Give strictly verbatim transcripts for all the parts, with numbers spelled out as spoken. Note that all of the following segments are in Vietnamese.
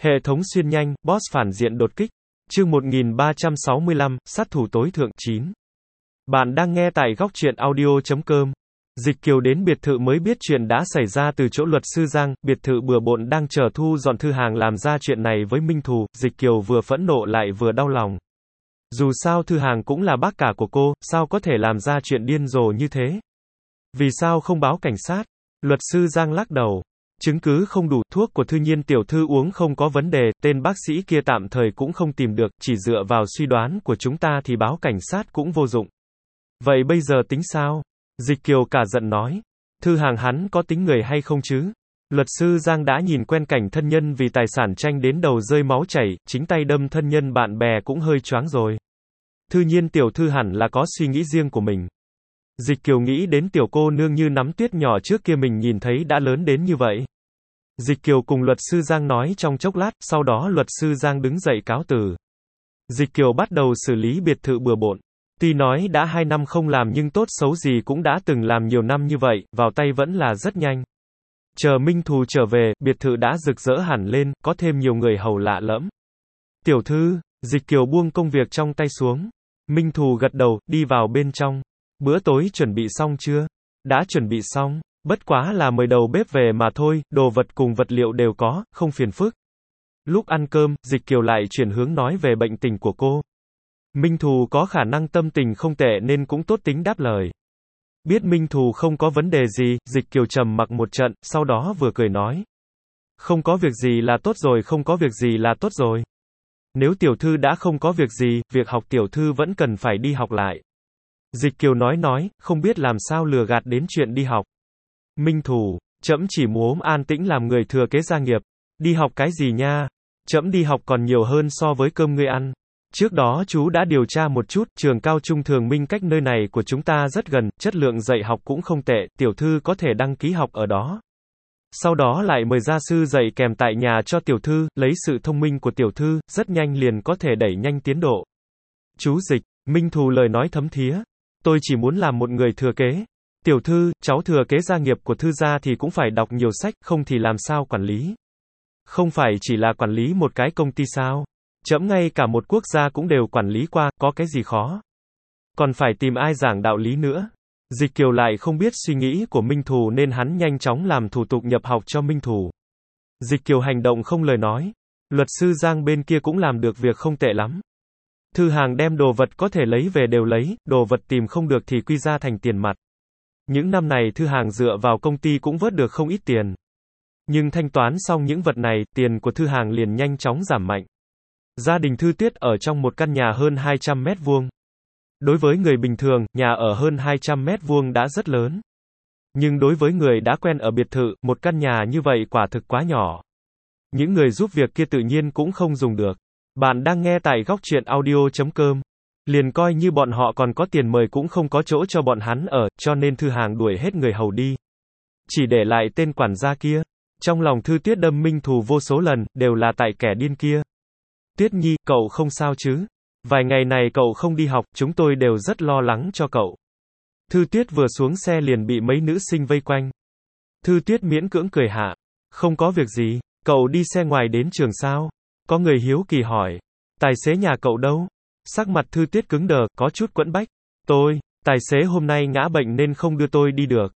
Hệ thống xuyên nhanh, boss phản diện đột kích. Chương một nghìn ba trăm sáu mươi lăm, sát thủ tối thượng chín. Bạn đang nghe tại góc truyện audio chấm com. Dịch Kiều đến biệt thự mới biết chuyện đã xảy ra từ chỗ luật sư Giang, biệt thự bừa bộn đang chờ thu dọn Thư Hàng làm ra chuyện này với Minh Thù, Dịch Kiều vừa phẫn nộ lại vừa đau lòng. Dù sao Thư Hàng cũng là bác cả của cô, sao có thể làm ra chuyện điên rồ như thế? Vì sao không báo cảnh sát? Luật sư Giang lắc đầu. Chứng cứ không đủ, thuốc của Thư Nhiên tiểu thư uống không có vấn đề, tên bác sĩ kia tạm thời cũng không tìm được, chỉ dựa vào suy đoán của chúng ta thì báo cảnh sát cũng vô dụng. Vậy bây giờ tính sao? Dịch Kiều cả giận nói. Thư Hàng hắn có tính người hay không chứ? Luật sư Giang đã nhìn quen cảnh thân nhân vì tài sản tranh đến đầu rơi máu chảy, chính tay đâm thân nhân bạn bè cũng hơi choáng rồi. Thư Nhiên tiểu thư hẳn là có suy nghĩ riêng của mình. Dịch Kiều nghĩ đến tiểu cô nương như nắm tuyết nhỏ trước kia mình nhìn thấy đã lớn đến như vậy. Dịch Kiều cùng luật sư Giang nói trong chốc lát, sau đó luật sư Giang đứng dậy cáo từ. Dịch Kiều bắt đầu xử lý biệt thự bừa bộn. Tuy nói đã hai năm không làm nhưng tốt xấu gì cũng đã từng làm nhiều năm như vậy, vào tay vẫn là rất nhanh. Chờ Minh Thù trở về, biệt thự đã rực rỡ hẳn lên, có thêm nhiều người hầu lạ lẫm. Tiểu thư, Dịch Kiều buông công việc trong tay xuống. Minh Thù gật đầu, đi vào bên trong. Bữa tối chuẩn bị xong chưa? Đã chuẩn bị xong, bất quá là mời đầu bếp về mà thôi, đồ vật cùng vật liệu đều có, không phiền phức. Lúc ăn cơm, Dịch Kiều lại chuyển hướng nói về bệnh tình của cô. Minh Thù có khả năng tâm tình không tệ nên cũng tốt tính đáp lời. Biết Minh Thù không có vấn đề gì, Dịch Kiều trầm mặc một trận, sau đó vừa cười nói. Không có việc gì là tốt rồi, không có việc gì là tốt rồi. Nếu tiểu thư đã không có việc gì, việc học tiểu thư vẫn cần phải đi học lại. Dịch Kiều nói nói, không biết làm sao lừa gạt đến chuyện đi học. Minh Thù, trẫm chỉ muốn an tĩnh làm người thừa kế gia nghiệp. Đi học cái gì nha? Trẫm đi học còn nhiều hơn so với cơm ngươi ăn. Trước đó chú đã điều tra một chút, trường cao trung Thường Minh cách nơi này của chúng ta rất gần, chất lượng dạy học cũng không tệ, tiểu thư có thể đăng ký học ở đó. Sau đó lại mời gia sư dạy kèm tại nhà cho tiểu thư, lấy sự thông minh của tiểu thư, rất nhanh liền có thể đẩy nhanh tiến độ. Chú Dịch, Minh Thù lời nói thấm thía. Tôi chỉ muốn làm một người thừa kế. Tiểu thư, cháu thừa kế gia nghiệp của Thư gia thì cũng phải đọc nhiều sách, không thì làm sao quản lý. Không phải chỉ là quản lý một cái công ty sao? Trẫm ngay cả một quốc gia cũng đều quản lý qua, có cái gì khó? Còn phải tìm ai giảng đạo lý nữa? Dịch Kiều lại không biết suy nghĩ của Minh Thù nên hắn nhanh chóng làm thủ tục nhập học cho Minh Thù. Dịch Kiều hành động không lời nói. Luật sư Giang bên kia cũng làm được việc không tệ lắm. Thư Hàng đem đồ vật có thể lấy về đều lấy, đồ vật tìm không được thì quy ra thành tiền mặt. Những năm này Thư Hàng dựa vào công ty cũng vớt được không ít tiền. Nhưng thanh toán xong những vật này, tiền của Thư Hàng liền nhanh chóng giảm mạnh. Gia đình Thư Tuyết ở trong một căn nhà hơn hai trăm mét vuông. Đối với người bình thường, nhà ở hơn hai trăm mét vuông đã rất lớn. Nhưng đối với người đã quen ở biệt thự, một căn nhà như vậy quả thực quá nhỏ. Những người giúp việc kia tự nhiên cũng không dùng được. Bạn đang nghe tại góc truyện audio chấm com. Liền coi như bọn họ còn có tiền mời cũng không có chỗ cho bọn hắn ở, cho nên Thư Hàng đuổi hết người hầu đi. Chỉ để lại tên quản gia kia. Trong lòng Thư Tuyết đâm Minh Thù vô số lần, đều là tại kẻ điên kia. Tuyết Nhi, cậu không sao chứ? Vài ngày này cậu không đi học, chúng tôi đều rất lo lắng cho cậu. Thư Tuyết vừa xuống xe liền bị mấy nữ sinh vây quanh. Thư Tuyết miễn cưỡng cười hạ. Không có việc gì, cậu đi xe ngoài đến trường sao? Có người hiếu kỳ hỏi. Tài xế nhà cậu đâu? Sắc mặt Thư Tuyết cứng đờ, có chút quẫn bách. Tôi, tài xế hôm nay ngã bệnh nên không đưa tôi đi được.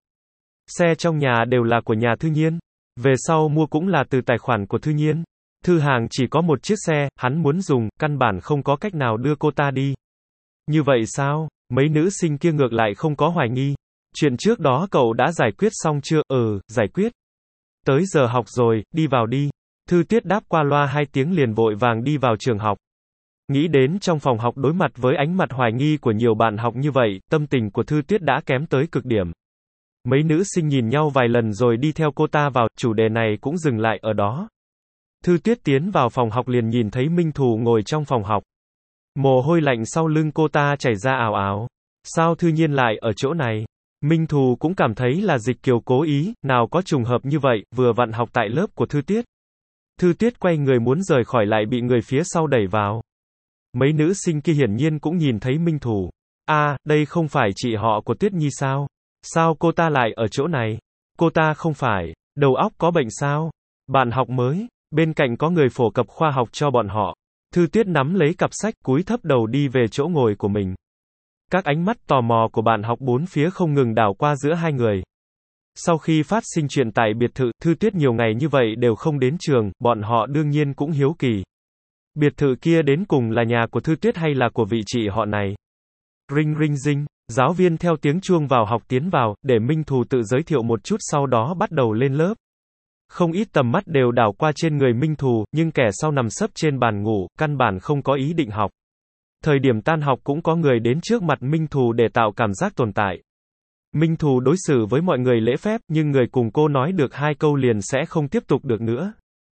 Xe trong nhà đều là của nhà Thư Nhiên. Về sau mua cũng là từ tài khoản của Thư Nhiên. Thư Hàng chỉ có một chiếc xe, hắn muốn dùng, căn bản không có cách nào đưa cô ta đi. Như vậy sao? Mấy nữ sinh kia ngược lại không có hoài nghi. Chuyện trước đó cậu đã giải quyết xong chưa? Ừ, giải quyết. Tới giờ học rồi, đi vào đi. Thư Tuyết đáp qua loa hai tiếng liền vội vàng đi vào trường học. Nghĩ đến trong phòng học đối mặt với ánh mặt hoài nghi của nhiều bạn học như vậy, tâm tình của Thư Tuyết đã kém tới cực điểm. Mấy nữ sinh nhìn nhau vài lần rồi đi theo cô ta vào, chủ đề này cũng dừng lại ở đó. Thư Tuyết tiến vào phòng học liền nhìn thấy Minh Thù ngồi trong phòng học. Mồ hôi lạnh sau lưng cô ta chảy ra ào ào. Sao Thư Nhiên lại ở chỗ này? Minh Thù cũng cảm thấy là Dịch Kiều cố ý, nào có trùng hợp như vậy, vừa vặn học tại lớp của Thư Tuyết. Thư Tuyết quay người muốn rời khỏi lại bị người phía sau đẩy vào. Mấy nữ sinh kia hiển nhiên cũng nhìn thấy Minh Thù. À, đây không phải chị họ của Tuyết Nhi sao? Sao cô ta lại ở chỗ này? Cô ta không phải, đầu óc có bệnh sao? Bạn học mới, Bên cạnh có người phổ cập khoa học cho bọn họ. Thư Tuyết nắm lấy cặp sách, cúi thấp đầu đi về chỗ ngồi của mình. Các ánh mắt tò mò của bạn học bốn phía không ngừng đảo qua giữa hai người. Sau khi phát sinh chuyện tại biệt thự, Thư Tuyết nhiều ngày như vậy đều không đến trường, bọn họ đương nhiên cũng hiếu kỳ. Biệt thự kia đến cùng là nhà của Thư Tuyết hay là của vị chị họ này? Ring ring rinh, giáo viên theo tiếng chuông vào học tiến vào, để Minh Thù tự giới thiệu một chút sau đó bắt đầu lên lớp. Không ít tầm mắt đều đảo qua trên người Minh Thù, nhưng kẻ sau nằm sấp trên bàn ngủ, căn bản không có ý định học. Thời điểm tan học cũng có người đến trước mặt Minh Thù để tạo cảm giác tồn tại. Minh Thù đối xử với mọi người lễ phép, nhưng người cùng cô nói được hai câu liền sẽ không tiếp tục được nữa.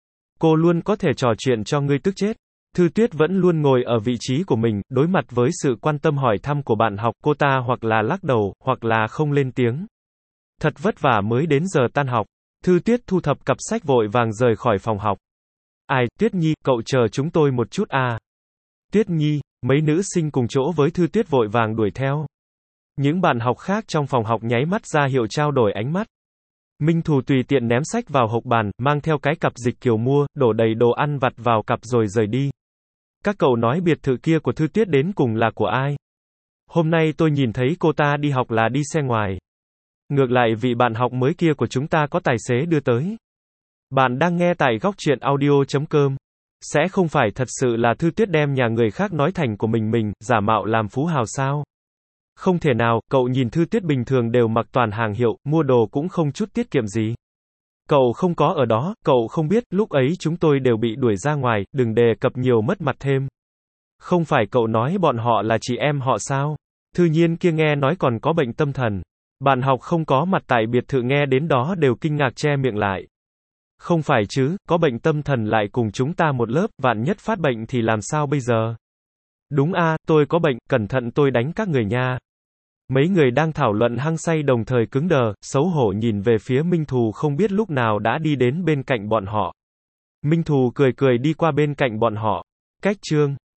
Cô luôn có thể trò chuyện cho ngươi tức chết. Thư Tuyết vẫn luôn ngồi ở vị trí của mình, đối mặt với sự quan tâm hỏi thăm của bạn học, cô ta hoặc là lắc đầu, hoặc là không lên tiếng. Thật vất vả mới đến giờ tan học. Thư Tuyết thu thập cặp sách vội vàng rời khỏi phòng học. Ai, Tuyết Nhi, cậu chờ chúng tôi một chút à. Tuyết Nhi, mấy nữ sinh cùng chỗ với Thư Tuyết vội vàng đuổi theo. Những bạn học khác trong phòng học nháy mắt ra hiệu trao đổi ánh mắt. Minh Thù tùy tiện ném sách vào hộc bàn, mang theo cái cặp Dịch Kiều mua, đổ đầy đồ ăn vặt vào cặp rồi rời đi. Các cậu nói biệt thự kia của Thư Tuyết đến cùng là của ai? Hôm nay tôi nhìn thấy cô ta đi học là đi xe ngoài. Ngược lại vị bạn học mới kia của chúng ta có tài xế đưa tới. Bạn đang nghe tại góc truyện audio chấm com. Sẽ không phải thật sự là Thư Tuyết đem nhà người khác nói thành của mình mình, giả mạo làm phú hào sao? Không thể nào, cậu nhìn Thư Tuyết bình thường đều mặc toàn hàng hiệu, mua đồ cũng không chút tiết kiệm gì. Cậu không có ở đó, cậu không biết, lúc ấy chúng tôi đều bị đuổi ra ngoài, đừng đề cập nhiều mất mặt thêm. Không phải cậu nói bọn họ là chị em họ sao? Thư Nhiên kia nghe nói còn có bệnh tâm thần. Bạn học không có mặt tại biệt thự nghe đến đó đều kinh ngạc che miệng lại. Không phải chứ, có bệnh tâm thần lại cùng chúng ta một lớp, vạn nhất phát bệnh thì làm sao bây giờ? Đúng a, tôi có bệnh, cẩn thận tôi đánh các người nha. Mấy người đang thảo luận hăng say đồng thời cứng đờ, xấu hổ nhìn về phía Minh Thù không biết lúc nào đã đi đến bên cạnh bọn họ. Minh Thù cười cười đi qua bên cạnh bọn họ. Cách chương